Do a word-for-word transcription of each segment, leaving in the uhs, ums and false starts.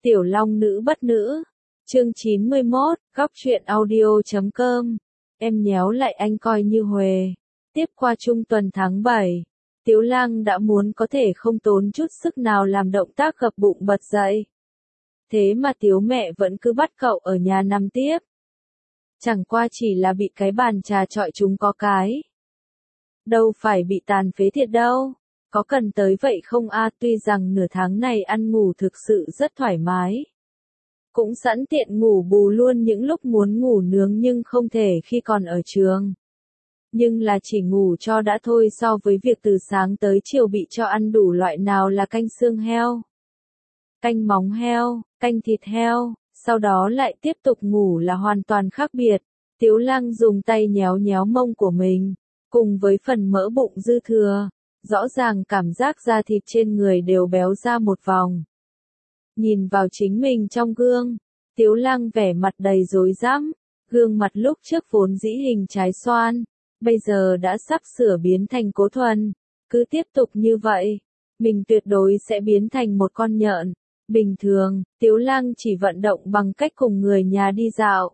Tiểu Long Nữ Bất Nữ. Chương chín mươi mốt, góc truyện audio chấm com. Em nhéo lại anh coi như huề. Tiếp qua trung tuần tháng bảy, Tiếu Lang đã muốn có thể không tốn chút sức nào làm động tác gập bụng bật dậy. Thế mà Tiếu mẹ vẫn cứ bắt cậu ở nhà nằm tiếp. Chẳng qua chỉ là bị cái bàn trà chọi chúng có cái. Đâu phải bị tàn phế thiệt đâu. Có cần tới vậy không a? Tuy rằng nửa tháng này ăn ngủ thực sự rất thoải mái. Cũng sẵn tiện ngủ bù luôn những lúc muốn ngủ nướng nhưng không thể khi còn ở trường. Nhưng là chỉ ngủ cho đã thôi so với việc từ sáng tới chiều bị cho ăn đủ loại nào là canh xương heo, canh móng heo, canh thịt heo, sau đó lại tiếp tục ngủ là hoàn toàn khác biệt. Tiếu Lang dùng tay nhéo nhéo mông của mình, cùng với phần mỡ bụng dư thừa. Rõ ràng cảm giác da thịt trên người đều béo ra một vòng. Nhìn vào chính mình trong gương, Tiếu Lang vẻ mặt đầy rối rắm, gương mặt lúc trước vốn dĩ hình trái xoan, bây giờ đã sắp sửa biến thành cố thuần. Cứ tiếp tục như vậy, mình tuyệt đối sẽ biến thành một con nhện. Bình thường, Tiếu Lang chỉ vận động bằng cách cùng người nhà đi dạo,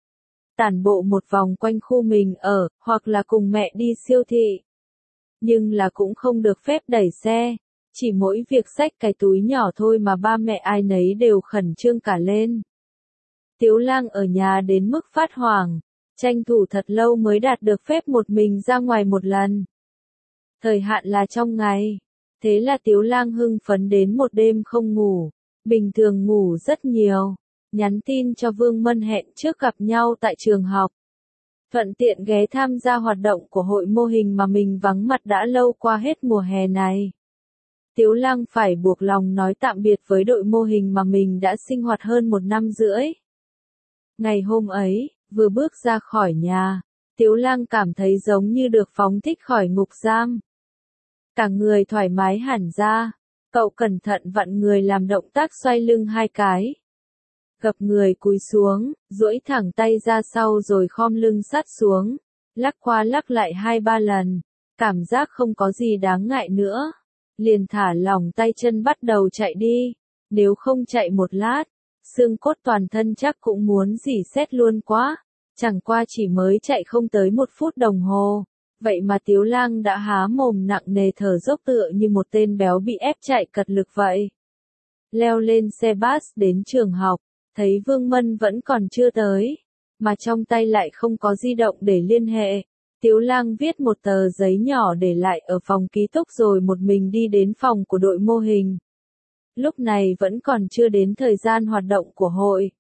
tản bộ một vòng quanh khu mình ở, hoặc là cùng mẹ đi siêu thị. Nhưng là cũng không được phép đẩy xe, chỉ mỗi việc xách cái túi nhỏ thôi mà ba mẹ ai nấy đều khẩn trương cả lên. Tiếu Lang ở nhà đến mức phát hoảng, tranh thủ thật lâu mới đạt được phép một mình ra ngoài một lần. Thời hạn là trong ngày, thế là Tiếu Lang hưng phấn đến một đêm không ngủ, bình thường ngủ rất nhiều, nhắn tin cho Vương Mân hẹn trước gặp nhau tại trường học. Thuận tiện ghé tham gia hoạt động của hội mô hình mà mình vắng mặt đã lâu qua hết mùa hè này. Tiếu Lang phải buộc lòng nói tạm biệt với đội mô hình mà mình đã sinh hoạt hơn một năm rưỡi. Ngày hôm ấy, vừa bước ra khỏi nhà, Tiếu Lang cảm thấy giống như được phóng thích khỏi ngục giam. Cả người thoải mái hẳn ra, cậu cẩn thận vặn người làm động tác xoay lưng hai cái. Gập người cúi xuống, duỗi thẳng tay ra sau rồi khom lưng sát xuống, lắc qua lắc lại hai ba lần, cảm giác không có gì đáng ngại nữa, liền thả lỏng tay chân bắt đầu chạy đi, nếu không chạy một lát, xương cốt toàn thân chắc cũng muốn rỉ sét luôn quá, chẳng qua chỉ mới chạy không tới một phút đồng hồ, vậy mà Tiếu Lang đã há mồm nặng nề thở dốc tựa như một tên béo bị ép chạy cật lực vậy. Leo lên xe bus đến trường học. Thấy Vương Mân vẫn còn chưa tới, mà trong tay lại không có di động để liên hệ. Tiếu Lang viết một tờ giấy nhỏ để lại ở phòng ký túc rồi một mình đi đến phòng của đội mô hình. Lúc này vẫn còn chưa đến thời gian hoạt động của hội.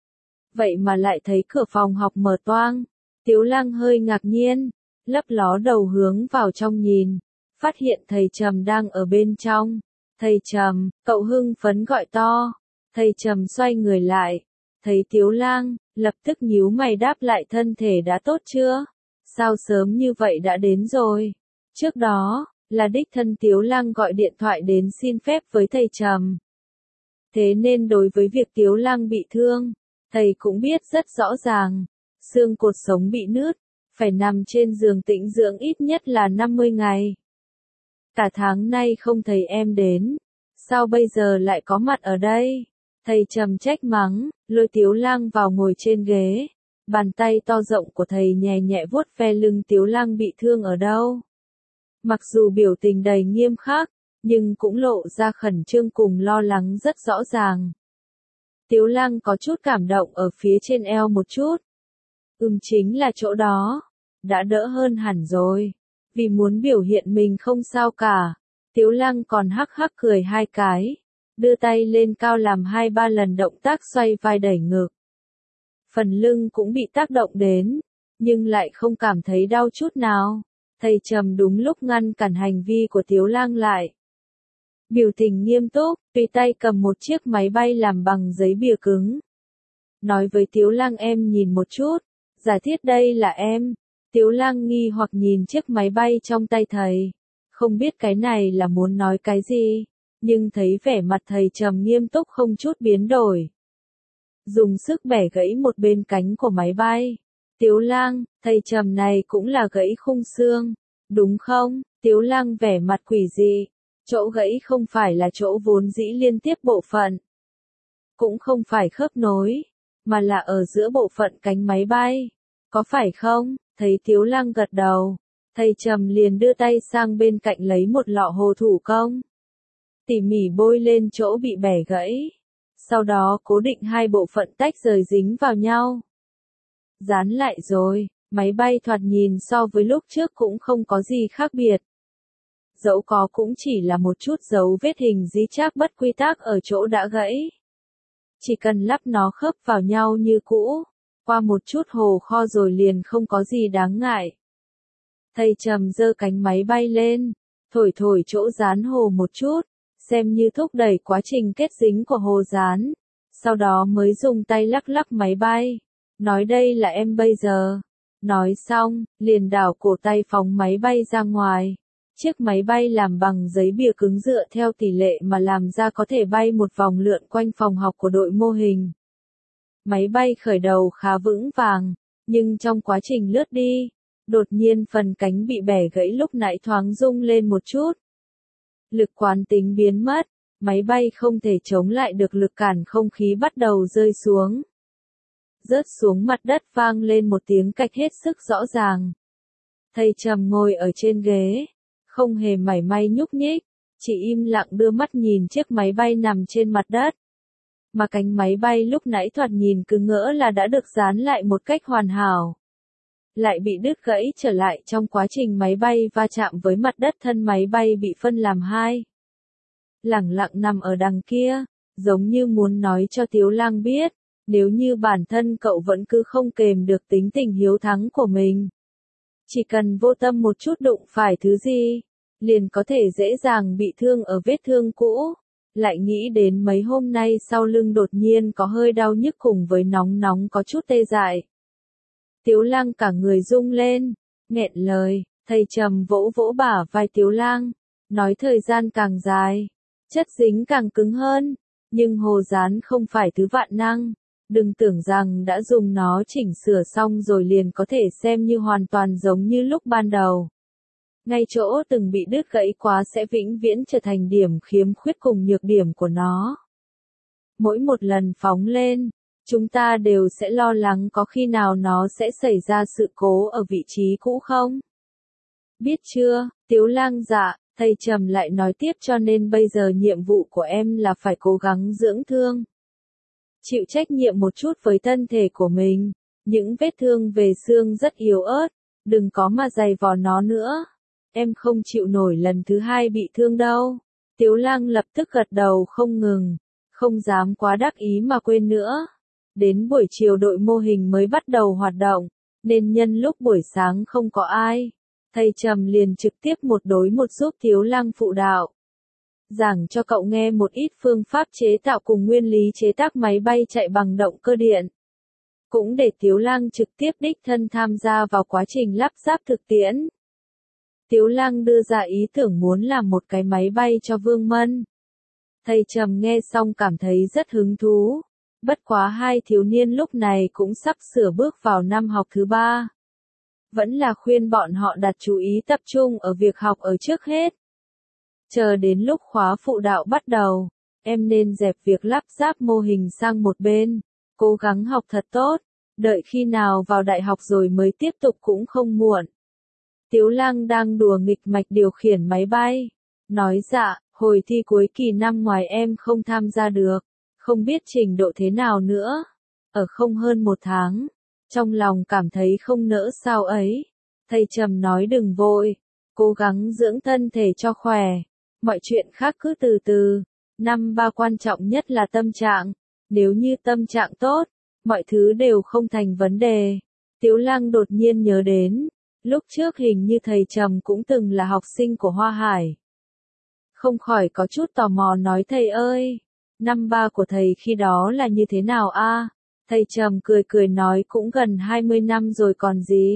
Vậy mà lại thấy cửa phòng học mở toang. Tiếu Lang hơi ngạc nhiên, lấp ló đầu hướng vào trong nhìn, phát hiện thầy Trầm đang ở bên trong. Thầy Trầm, cậu hưng phấn gọi to. Thầy Trầm xoay người lại, thấy Tiếu Lang, lập tức nhíu mày đáp lại thân thể đã tốt chưa? Sao sớm như vậy đã đến rồi? Trước đó, là đích thân Tiếu Lang gọi điện thoại đến xin phép với thầy Trầm. Thế nên đối với việc Tiếu Lang bị thương, thầy cũng biết rất rõ ràng, xương cột sống bị nứt, phải nằm trên giường tĩnh dưỡng ít nhất là năm mươi ngày. Cả tháng nay không thấy em đến, sao bây giờ lại có mặt ở đây? Thầy Trầm trách mắng, lôi Tiếu Lang vào ngồi trên ghế. Bàn tay to rộng của thầy nhẹ nhẹ vuốt ve lưng Tiếu Lang bị thương ở đâu. Mặc dù biểu tình đầy nghiêm khắc, nhưng cũng lộ ra khẩn trương cùng lo lắng rất rõ ràng. Tiếu Lang có chút cảm động ở phía trên eo một chút. Ừm chính là chỗ đó. Đã đỡ hơn hẳn rồi. Vì muốn biểu hiện mình không sao cả, Tiếu Lang còn hắc hắc cười hai cái. Đưa tay lên cao làm hai ba lần động tác xoay vai đẩy ngực. Phần lưng cũng bị tác động đến, nhưng lại không cảm thấy đau chút nào. Thầy Trầm đúng lúc ngăn cản hành vi của Tiếu Lang lại. Biểu tình nghiêm túc, tùy tay cầm một chiếc máy bay làm bằng giấy bìa cứng. Nói với Tiếu Lang em nhìn một chút, giả thiết đây là em. Tiếu Lang nghi hoặc nhìn chiếc máy bay trong tay thầy. Không biết cái này là muốn nói cái gì. Nhưng thấy vẻ mặt thầy Trầm nghiêm túc không chút biến đổi. Dùng sức bẻ gãy một bên cánh của máy bay. Tiếu Lang, thầy Trầm này cũng là gãy khung xương, đúng không? Tiếu Lang vẻ mặt quỷ dị. Chỗ gãy không phải là chỗ vốn dĩ liên tiếp bộ phận. cũng không phải khớp nối, mà là ở giữa bộ phận cánh máy bay. Có phải không? Thấy Tiếu Lăng gật đầu, thầy Trầm liền đưa tay sang bên cạnh lấy một lọ hồ thủ công. Tỉ mỉ bôi lên chỗ bị bẻ gãy. Sau đó cố định hai bộ phận tách rời dính vào nhau. Dán lại rồi, máy bay thoạt nhìn so với lúc trước cũng không có gì khác biệt. Dẫu có cũng chỉ là một chút dấu vết hình dí chác bất quy tắc ở chỗ đã gãy. Chỉ cần lắp nó khớp vào nhau như cũ, qua một chút hồ kho rồi liền không có gì đáng ngại. Thầy Trầm giơ cánh máy bay lên, thổi thổi chỗ dán hồ một chút, xem như thúc đẩy quá trình kết dính của hồ dán. Sau đó mới dùng tay lắc lắc máy bay. Nói đây là em bây giờ. Nói xong, liền đảo cổ tay phóng máy bay ra ngoài. Chiếc máy bay làm bằng giấy bìa cứng dựa theo tỷ lệ mà làm ra có thể bay một vòng lượn quanh phòng học của đội mô hình. Máy bay khởi đầu khá vững vàng, nhưng trong quá trình lướt đi, đột nhiên phần cánh bị bẻ gãy lúc nãy thoáng rung lên một chút. Lực quán tính biến mất, máy bay không thể chống lại được lực cản không khí bắt đầu rơi xuống. Rớt xuống mặt đất vang lên một tiếng cạch hết sức rõ ràng. Thầy Trầm ngồi ở trên ghế, không hề mảy may nhúc nhích, chỉ im lặng đưa mắt nhìn chiếc máy bay nằm trên mặt đất. Mà cánh máy bay lúc nãy thoạt nhìn cứ ngỡ là đã được dán lại một cách hoàn hảo. Lại bị đứt gãy trở lại trong quá trình máy bay va chạm với mặt đất, thân máy bay bị phân làm hai. Lẳng lặng nằm ở đằng kia, giống như muốn nói cho Tiếu Lăng biết, nếu như bản thân cậu vẫn cứ không kềm được tính tình hiếu thắng của mình. Chỉ cần vô tâm một chút đụng phải thứ gì, liền có thể dễ dàng bị thương ở vết thương cũ. Lại nghĩ đến mấy hôm nay sau lưng đột nhiên có hơi đau nhức cùng với nóng nóng có chút tê dại. Tiếu Lăng cả người rung lên, nghẹn lời, thầy Trầm vỗ vỗ bả vai Tiếu Lăng, nói thời gian càng dài, chất dính càng cứng hơn, nhưng hồ dán không phải thứ vạn năng, đừng tưởng rằng đã dùng nó chỉnh sửa xong rồi liền có thể xem như hoàn toàn giống như lúc ban đầu. Ngay chỗ từng bị đứt gãy quá sẽ vĩnh viễn trở thành điểm khiếm khuyết cùng nhược điểm của nó. Mỗi một lần phóng lên, chúng ta đều sẽ lo lắng có khi nào nó sẽ xảy ra sự cố ở vị trí cũ không? Biết chưa, Tiếu Lăng dạ, thầy Trầm lại nói tiếp, cho nên bây giờ nhiệm vụ của em là phải cố gắng dưỡng thương. Chịu trách nhiệm một chút với thân thể của mình, những vết thương về xương rất yếu ớt, đừng có mà giày vò nó nữa. Em không chịu nổi lần thứ hai bị thương đâu. Tiếu Lăng lập tức gật đầu không ngừng, không dám quá đắc ý mà quên nữa. Đến buổi chiều đội mô hình mới bắt đầu hoạt động, nên nhân lúc buổi sáng không có ai, thầy Trầm liền trực tiếp một đối một giúp Tiếu Lăng phụ đạo. Giảng cho cậu nghe một ít phương pháp chế tạo cùng nguyên lý chế tác máy bay chạy bằng động cơ điện. Cũng để Tiếu Lăng trực tiếp đích thân tham gia vào quá trình lắp ráp thực tiễn. Tiếu Lăng đưa ra ý tưởng muốn làm một cái máy bay cho Vương Mân. Thầy Trầm nghe xong cảm thấy rất hứng thú. Bất quá hai thiếu niên lúc này cũng sắp sửa bước vào năm học thứ ba. Vẫn là khuyên bọn họ đặt chú ý tập trung ở việc học ở trước hết. Chờ đến lúc khóa phụ đạo bắt đầu, em nên dẹp việc lắp ráp mô hình sang một bên, cố gắng học thật tốt, đợi khi nào vào đại học rồi mới tiếp tục cũng không muộn. Tiếu Lăng đang đùa nghịch mạch điều khiển máy bay, nói dạ, hồi thi cuối kỳ năm ngoài em không tham gia được, không biết trình độ thế nào nữa. Ở không hơn một tháng, trong lòng cảm thấy không nỡ sao ấy. Thầy Trầm nói đừng vội, cố gắng dưỡng thân thể cho khỏe, mọi chuyện khác cứ từ từ. Năm ba quan trọng nhất là tâm trạng, nếu như tâm trạng tốt, mọi thứ đều không thành vấn đề. Tiếu Lăng đột nhiên nhớ đến, lúc trước hình như thầy Trầm cũng từng là học sinh của Hoa Hải. Không khỏi có chút tò mò nói thầy ơi, năm ba của thầy khi đó là như thế nào a? Thầy Trầm cười cười nói cũng gần hai mươi năm rồi còn gì.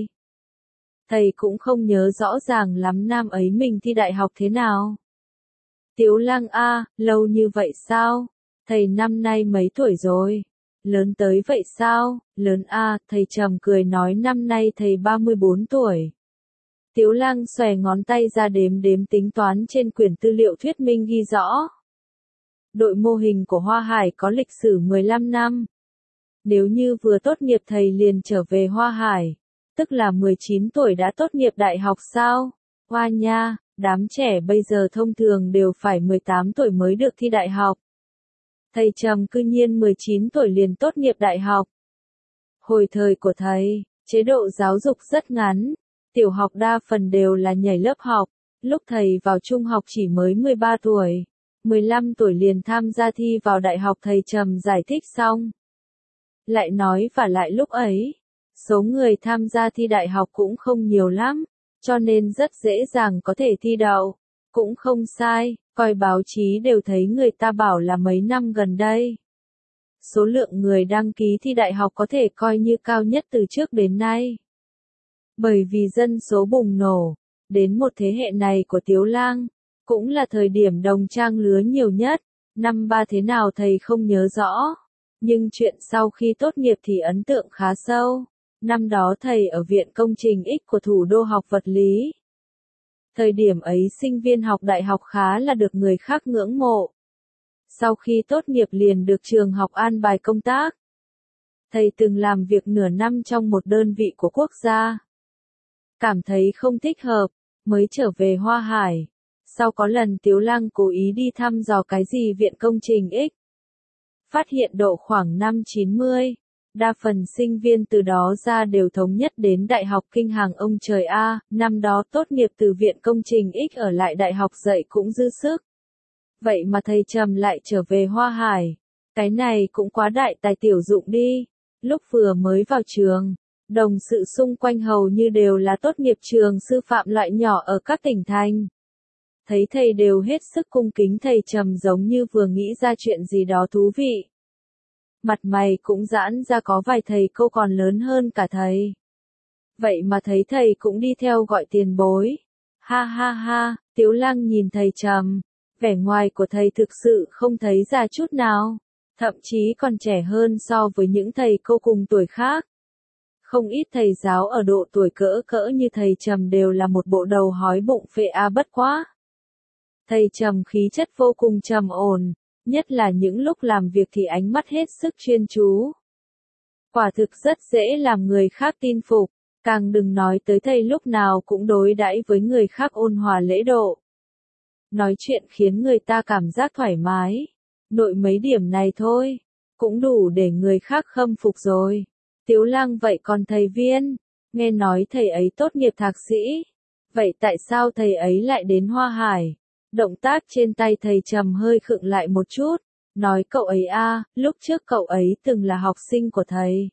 Thầy cũng không nhớ rõ ràng lắm năm ấy mình thi đại học thế nào. Tiếu Lăng a, lâu như vậy sao? Thầy năm nay mấy tuổi rồi? Lớn tới vậy sao? Lớn a, thầy Trầm cười nói năm nay thầy ba mươi bốn tuổi. Tiếu Lăng xòe ngón tay ra đếm đếm tính toán trên quyển tư liệu thuyết minh ghi rõ. đội mô hình của Hoa Hải có lịch sử mười lăm năm. Nếu như vừa tốt nghiệp thầy liền trở về Hoa Hải, tức là mười chín tuổi đã tốt nghiệp đại học sao? Hoa nha, đám trẻ bây giờ thông thường đều phải mười tám tuổi mới được thi đại học. Thầy Trầm cư nhiên mười chín tuổi liền tốt nghiệp đại học. Hồi thời của thầy, chế độ giáo dục rất ngắn, tiểu học đa phần đều là nhảy lớp học, lúc thầy vào trung học chỉ mới mười ba tuổi, mười lăm tuổi liền tham gia thi vào đại học. Thầy Trầm giải thích xong. Lại nói và lại lúc ấy, số người tham gia thi đại học cũng không nhiều lắm, cho nên rất dễ dàng có thể thi đậu. Cũng không sai, coi báo chí đều thấy người ta bảo là mấy năm gần đây. Số lượng người đăng ký thi đại học có thể coi như cao nhất từ trước đến nay. Bởi vì dân số bùng nổ, đến một thế hệ này của Tiếu Lang, cũng là thời điểm đồng trang lứa nhiều nhất, năm ba thế nào thầy không nhớ rõ. Nhưng chuyện sau khi tốt nghiệp thì ấn tượng khá sâu. Năm đó thầy ở Viện Công trình X của thủ đô học vật lý. Thời điểm ấy sinh viên học đại học khá là được người khác ngưỡng mộ. Sau khi tốt nghiệp liền được trường học an bài công tác. Thầy từng làm việc nửa năm trong một đơn vị của quốc gia. Cảm thấy không thích hợp, mới trở về Hoa Hải. Sau có lần Tiếu Lang cố ý đi thăm dò cái gì Viện Công trình X. Phát hiện độ khoảng năm chín mươi. Đa phần sinh viên từ đó ra đều thống nhất đến Đại học Kinh Hàng ông trời A, năm đó tốt nghiệp từ Viện Công trình X ở lại đại học dạy cũng dư sức. Vậy mà thầy Trầm lại trở về Hoa Hải. Cái này cũng quá đại tài tiểu dụng đi. Lúc vừa mới vào trường, đồng sự xung quanh hầu như đều là tốt nghiệp trường sư phạm loại nhỏ ở các tỉnh thành. Thấy thầy đều hết sức cung kính. Thầy Trầm giống như vừa nghĩ ra chuyện gì đó thú vị. Mặt mày cũng giãn ra, có vài thầy cô còn lớn hơn cả thầy. Vậy mà thấy thầy cũng đi theo gọi tiền bối. Ha ha ha, Tiếu Lang nhìn thầy Trầm. Vẻ ngoài của thầy thực sự không thấy già chút nào. Thậm chí còn trẻ hơn so với những thầy cô cùng tuổi khác. Không ít thầy giáo ở độ tuổi cỡ cỡ như thầy Trầm đều là một bộ đầu hói bụng phệ a bất quá. Thầy Trầm khí chất vô cùng trầm ổn. Nhất là những lúc làm việc thì ánh mắt hết sức chuyên chú. Quả thực rất dễ làm người khác tin phục, càng đừng nói tới thầy lúc nào cũng đối đãi với người khác ôn hòa lễ độ. Nói chuyện khiến người ta cảm giác thoải mái. Nội mấy điểm này thôi, cũng đủ để người khác khâm phục rồi. Tiếu Lang vậy còn thầy Viên, nghe nói thầy ấy tốt nghiệp thạc sĩ. Vậy tại sao thầy ấy lại đến Hoa Hải? Động tác trên tay thầy Trầm hơi khựng lại một chút, nói cậu ấy a, lúc trước cậu ấy từng là học sinh của thầy.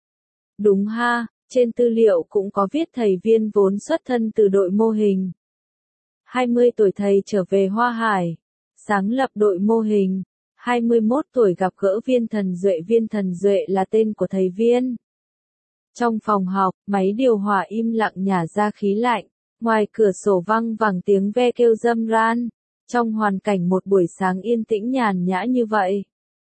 Đúng ha, trên tư liệu cũng có viết thầy Viên vốn xuất thân từ đội mô hình. hai mươi tuổi thầy trở về Hoa Hải, sáng lập đội mô hình. hai mươi mốt tuổi gặp gỡ Viên Thần Duệ. Viên Thần Duệ là tên của thầy Viên. Trong phòng học, máy điều hòa im lặng nhả ra khí lạnh. Ngoài cửa sổ vang vẳng tiếng ve kêu râm ran. Trong hoàn cảnh một buổi sáng yên tĩnh nhàn nhã như vậy.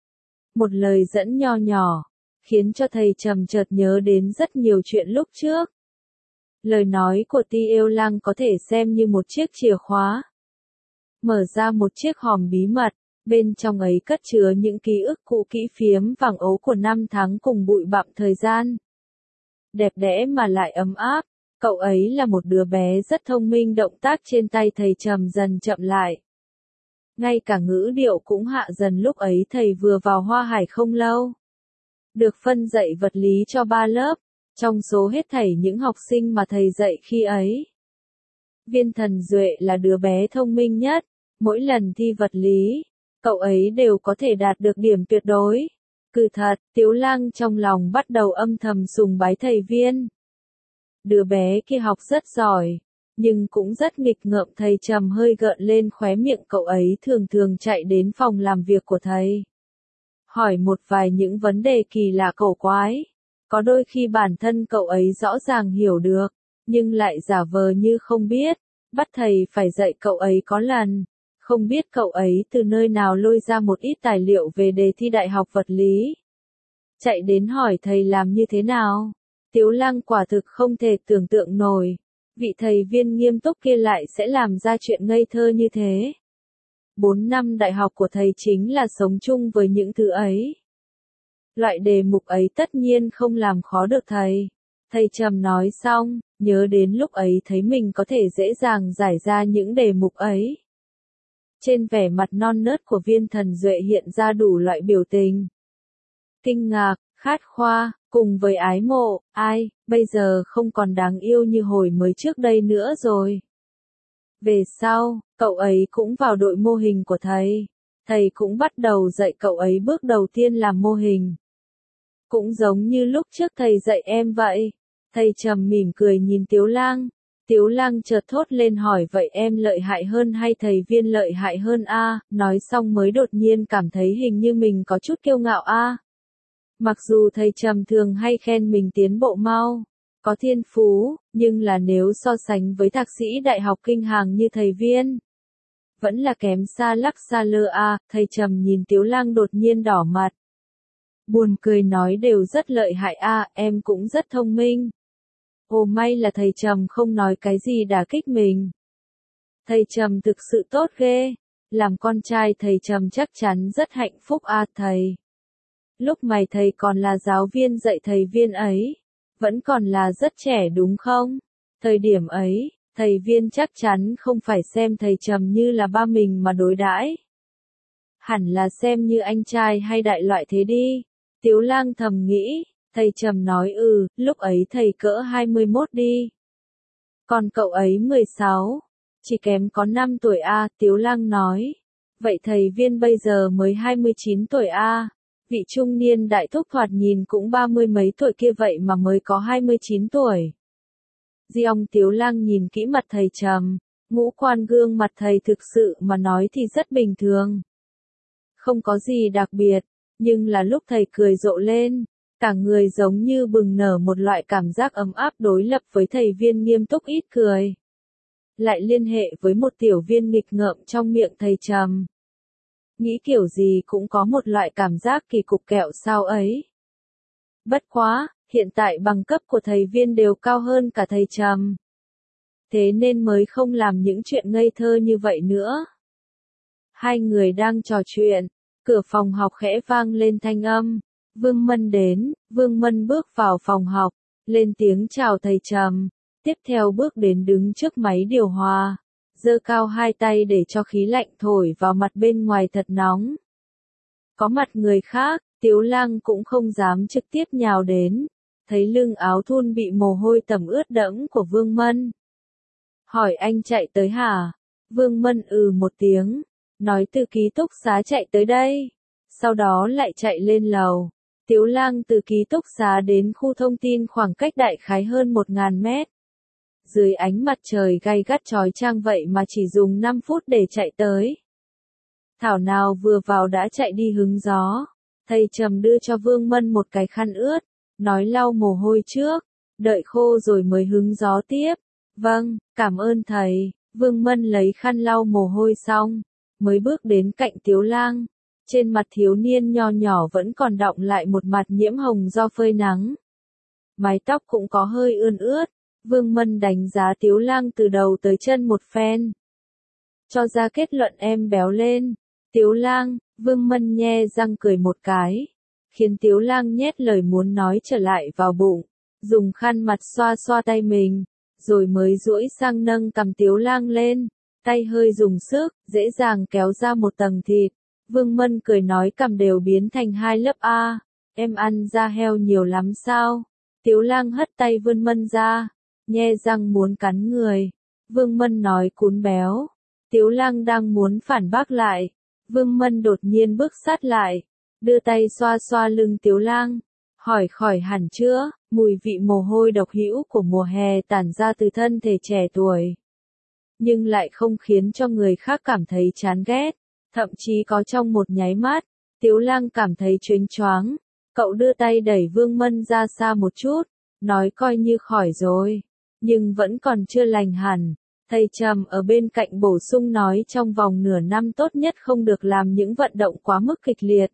Một lời dẫn nho nhỏ, khiến cho thầy Trầm chợt nhớ đến rất nhiều chuyện lúc trước. Lời nói của Tiếu Lang có thể xem như một chiếc chìa khóa. Mở ra một chiếc hòm bí mật, bên trong ấy cất chứa những ký ức cũ kỹ phiếm vàng ố của năm tháng cùng bụi bặm thời gian. Đẹp đẽ mà lại ấm áp. Cậu ấy là một đứa bé rất thông minh. Động tác trên tay thầy Trầm dần chậm lại. Ngay cả ngữ điệu cũng hạ dần. Lúc ấy thầy vừa vào Hoa Hải không lâu. Được phân dạy vật lý cho ba lớp. Trong số hết thảy những học sinh mà thầy dạy khi ấy, Viên Thần Duệ là đứa bé thông minh nhất. Mỗi lần thi vật lý, cậu ấy đều có thể đạt được điểm tuyệt đối. Cứ thật, Tiếu Lang trong lòng bắt đầu âm thầm sùng bái thầy Viên. Đứa bé kia học rất giỏi, nhưng cũng rất nghịch ngợm. Thầy Trầm hơi gợn lên khóe miệng. Cậu ấy thường thường chạy đến phòng làm việc của thầy, hỏi một vài những vấn đề kỳ lạ cổ quái. Có đôi khi bản thân cậu ấy rõ ràng hiểu được, nhưng lại giả vờ như không biết, bắt thầy phải dạy cậu ấy có lần. Không biết cậu ấy từ nơi nào lôi ra một ít tài liệu về đề thi đại học vật lý. Chạy đến hỏi thầy làm như thế nào. Tiếu Lang quả thực không thể tưởng tượng nổi, vị thầy Viên nghiêm túc kia lại sẽ làm ra chuyện ngây thơ như thế. Bốn năm đại học của thầy chính là sống chung với những thứ ấy. Loại đề mục ấy tất nhiên không làm khó được thầy. Thầy trầm nói xong, nhớ đến lúc ấy thấy mình có thể dễ dàng giải ra những đề mục ấy. Trên vẻ mặt non nớt của Viên Thần Duệ hiện ra đủ loại biểu tình. Kinh ngạc, khát khoa, cùng với ái mộ, ai, bây giờ không còn đáng yêu như hồi mới trước đây nữa rồi. Về sau, cậu ấy cũng vào đội mô hình của thầy. Thầy cũng bắt đầu dạy cậu ấy bước đầu tiên làm mô hình. Cũng giống như lúc trước thầy dạy em vậy. Thầy trầm mỉm cười nhìn Tiếu Lang. Tiếu Lang chợt thốt lên hỏi vậy em lợi hại hơn hay thầy Viên lợi hại hơn a? Nói xong mới đột nhiên cảm thấy hình như mình có chút kiêu ngạo a. Mặc dù thầy trầm thường hay khen mình tiến bộ mau, có thiên phú, nhưng là nếu so sánh với thạc sĩ đại học kinh hàng như thầy Viên, vẫn là kém xa lắc xa lơ a. Thầy trầm nhìn Tiếu Lang đột nhiên đỏ mặt. Buồn cười nói đều rất lợi hại a, em cũng rất thông minh. Ồ may là thầy trầm không nói cái gì đả kích mình. Thầy trầm thực sự tốt ghê. Làm con trai thầy trầm chắc chắn rất hạnh phúc a thầy. Lúc mày thầy còn là giáo viên dạy thầy Viên ấy, vẫn còn là rất trẻ đúng không? Thời điểm ấy, thầy Viên chắc chắn không phải xem thầy trầm như là ba mình mà đối đãi. Hẳn là xem như anh trai hay đại loại thế đi. Tiếu Lang thầm nghĩ, thầy trầm nói ừ, lúc ấy thầy cỡ hai mươi mốt đi. Còn cậu ấy mười sáu, chỉ kém có năm tuổi a, Tiếu Lang nói. Vậy thầy Viên bây giờ mới hai mươi chín tuổi a. Vị trung niên đại thúc thoạt nhìn cũng ba mươi mấy tuổi kia vậy mà mới có hai mươi chín tuổi. Diong Tiếu Lang nhìn kỹ mặt thầy trầm, ngũ quan gương mặt thầy thực sự mà nói thì rất bình thường. Không có gì đặc biệt, nhưng là lúc thầy cười rộ lên, cả người giống như bừng nở một loại cảm giác ấm áp đối lập với thầy Viên nghiêm túc ít cười. Lại liên hệ với một tiểu viên nghịch ngợm trong miệng thầy trầm. Nghĩ kiểu gì cũng có một loại cảm giác kỳ cục kẹo sao ấy. Bất quá, hiện tại bằng cấp của thầy Viên đều cao hơn cả thầy trầm. Thế nên mới không làm những chuyện ngây thơ như vậy nữa. Hai người đang trò chuyện, cửa phòng học khẽ vang lên thanh âm. Vương Mân đến, Vương Mân bước vào phòng học, lên tiếng chào thầy trầm, tiếp theo bước đến đứng trước máy điều hòa. Giơ cao hai tay để cho khí lạnh thổi vào mặt bên ngoài thật nóng. Có mặt người khác, Tiếu Lang cũng không dám trực tiếp nhào đến, thấy lưng áo thun bị mồ hôi tẩm ướt đẫm của Vương Mân. Hỏi anh chạy tới hả? Vương Mân ừ một tiếng, nói từ ký túc xá chạy tới đây, sau đó lại chạy lên lầu. Tiếu Lang từ ký túc xá đến khu thông tin khoảng cách đại khái hơn một nghìn mét. Dưới ánh mặt trời gay gắt chói chang vậy mà chỉ dùng năm phút để chạy tới. Thảo nào vừa vào đã chạy đi hứng gió. Thầy trầm đưa cho Vương Mân một cái khăn ướt, nói lau mồ hôi trước, đợi khô rồi mới hứng gió tiếp. Vâng, cảm ơn thầy. Vương Mân lấy khăn lau mồ hôi xong, mới bước đến cạnh Tiếu Lang. Trên mặt thiếu niên nho nhỏ vẫn còn đọng lại một mặt nhiễm hồng do phơi nắng. Mái tóc cũng có hơi ươn ướt. Vương Mân đánh giá Tiếu Lang từ đầu tới chân một phen. Cho ra kết luận em béo lên. Tiếu Lang, Vương Mân nhe răng cười một cái. Khiến Tiếu Lang nhét lời muốn nói trở lại vào bụng. Dùng khăn mặt xoa xoa tay mình. Rồi mới duỗi sang nâng cằm Tiếu Lang lên. Tay hơi dùng sức, dễ dàng kéo ra một tầng thịt. Vương Mân cười nói cằm đều biến thành hai lớp a. Em ăn da heo nhiều lắm sao? Tiếu Lang hất tay Vương Mân ra. Nhe răng muốn cắn người. Vương Mân nói cún béo. Tiếu Lang đang muốn phản bác lại. Vương Mân đột nhiên bước sát lại. Đưa tay xoa xoa lưng Tiếu Lang. Hỏi khỏi hẳn chưa, mùi vị mồ hôi độc hữu của mùa hè tản ra từ thân thể trẻ tuổi. Nhưng lại không khiến cho người khác cảm thấy chán ghét. Thậm chí có trong một nháy mắt, Tiếu Lang cảm thấy chênh choáng. Cậu đưa tay đẩy Vương Mân ra xa một chút. Nói coi như khỏi rồi. Nhưng vẫn còn chưa lành hẳn. Thầy trầm ở bên cạnh bổ sung nói trong vòng nửa năm tốt nhất không được làm những vận động quá mức kịch liệt.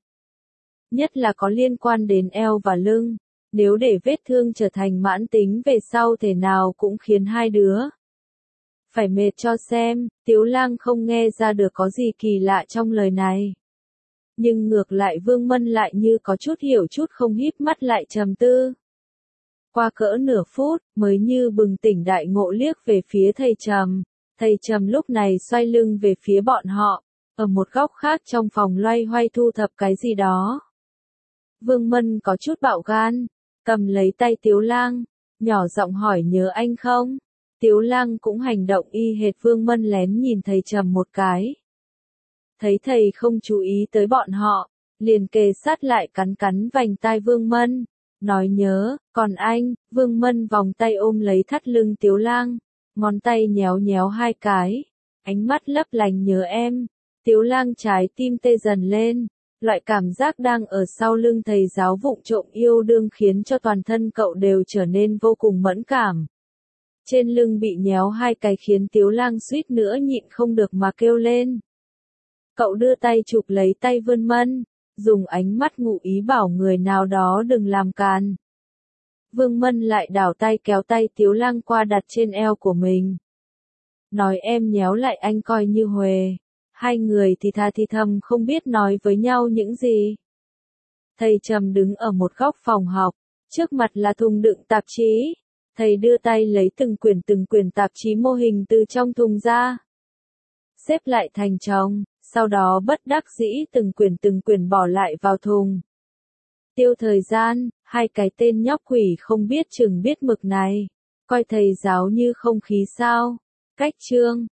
Nhất là có liên quan đến eo và lưng. Nếu để vết thương trở thành mãn tính về sau thể nào cũng khiến hai đứa Phải mệt cho xem, Tiếu Lang không nghe ra được có gì kỳ lạ trong lời này. Nhưng ngược lại Vương Mân lại như có chút hiểu chút không híp mắt lại trầm tư. Qua cỡ nửa phút, mới như bừng tỉnh đại ngộ liếc về phía thầy Trầm. Thầy Trầm lúc này xoay lưng về phía bọn họ, ở một góc khác trong phòng loay hoay thu thập cái gì đó. Vương Mân có chút bạo gan, cầm lấy tay Tiếu Lang, nhỏ giọng hỏi nhớ anh không? Tiếu Lang cũng hành động y hệt Vương Mân lén nhìn thầy Trầm một cái. Thấy thầy không chú ý tới bọn họ, liền kề sát lại cắn cắn vành tai Vương Mân, nói nhớ, còn anh, Vương Mân vòng tay ôm lấy thắt lưng Tiếu Lang, ngón tay nhéo nhéo hai cái, ánh mắt lấp lánh nhớ em. Tiếu Lang trái tim tê dần lên, loại cảm giác đang ở sau lưng thầy giáo vụng trộm yêu đương khiến cho toàn thân cậu đều trở nên vô cùng mẫn cảm. Trên lưng bị nhéo hai cái khiến Tiếu Lang suýt nữa nhịn không được mà kêu lên. Cậu đưa tay chụp lấy tay Vương Mân, dùng ánh mắt ngụ ý bảo người nào đó đừng làm càn. Vương Mân lại đảo tay kéo tay Tiếu Lang qua đặt trên eo của mình. Nói em nhéo lại anh coi như huề. Hai người thì tha thì thầm không biết nói với nhau những gì. Thầy Trầm đứng ở một góc phòng học, trước mặt là thùng đựng tạp chí. Thầy đưa tay lấy từng quyển từng quyển tạp chí mô hình từ trong thùng ra. Xếp lại thành chồng, sau đó bất đắc dĩ từng quyển từng quyển bỏ lại vào thùng. Tiêu thời gian, hai cái tên nhóc quỷ không biết chừng biết mực này, coi thầy giáo như không khí sao. Cách chương